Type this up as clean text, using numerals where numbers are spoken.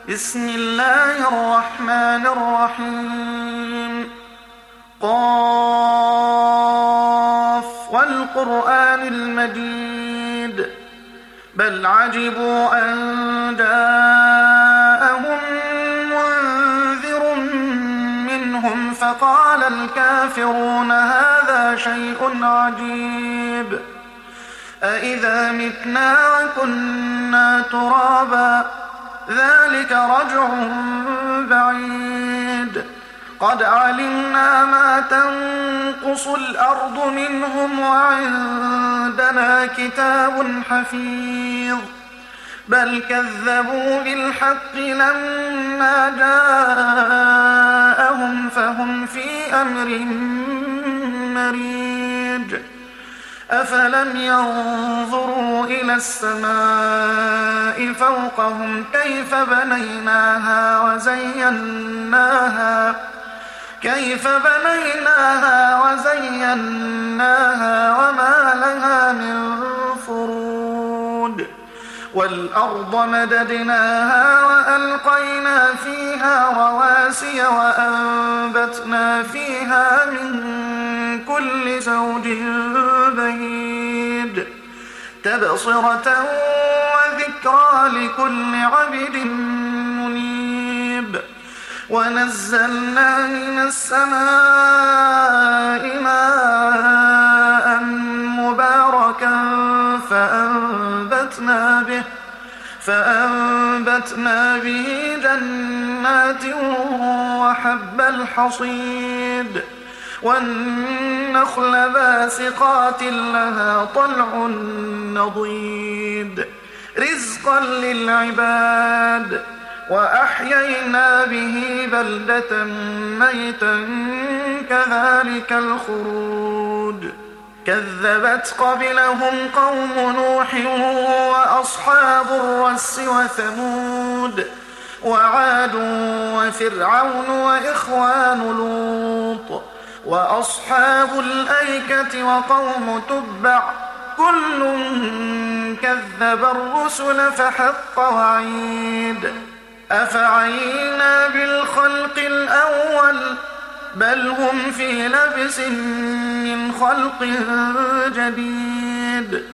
بسم الله الرحمن الرحيم. قاف والقرآن المجيد بل عجبوا أن جاءهم منذر منهم فقال الكافرون هذا شيء عجيب أإذا متنا وكنا ترابا ذلك رجع بعيد قد علمنا ما تنقص الأرض منهم وعندنا كتاب حفيظ بل كذبوا بالحق لما جاءهم فهم في أمر مريج أفلم ينظروا إلى السماء فوقهم كيف بنيناها وزيناها وما لها من فروج والأرض مددناها وألقينا فيها رواسي وأنبتنا فيها من كل زوج بهيج تبصرة وذكرى لكل عبد منيب ونزلنا من السماء ماء مباركا فأنبتنا به جنات وحب الحصيد والنخل باسقات لها طلع نضيد رزقا للعباد وأحيينا به بلدة ميتا كذلك الخروج كذبت قبلهم قوم نوح وأصحاب الرس وثمود وعاد وفرعون وإخوان لوط وأصحاب الأيكة وقوم تبع كل كذب الرسل فحق وعيد أفعينا بالخلق الأول بل هم في لبس من خلق جديد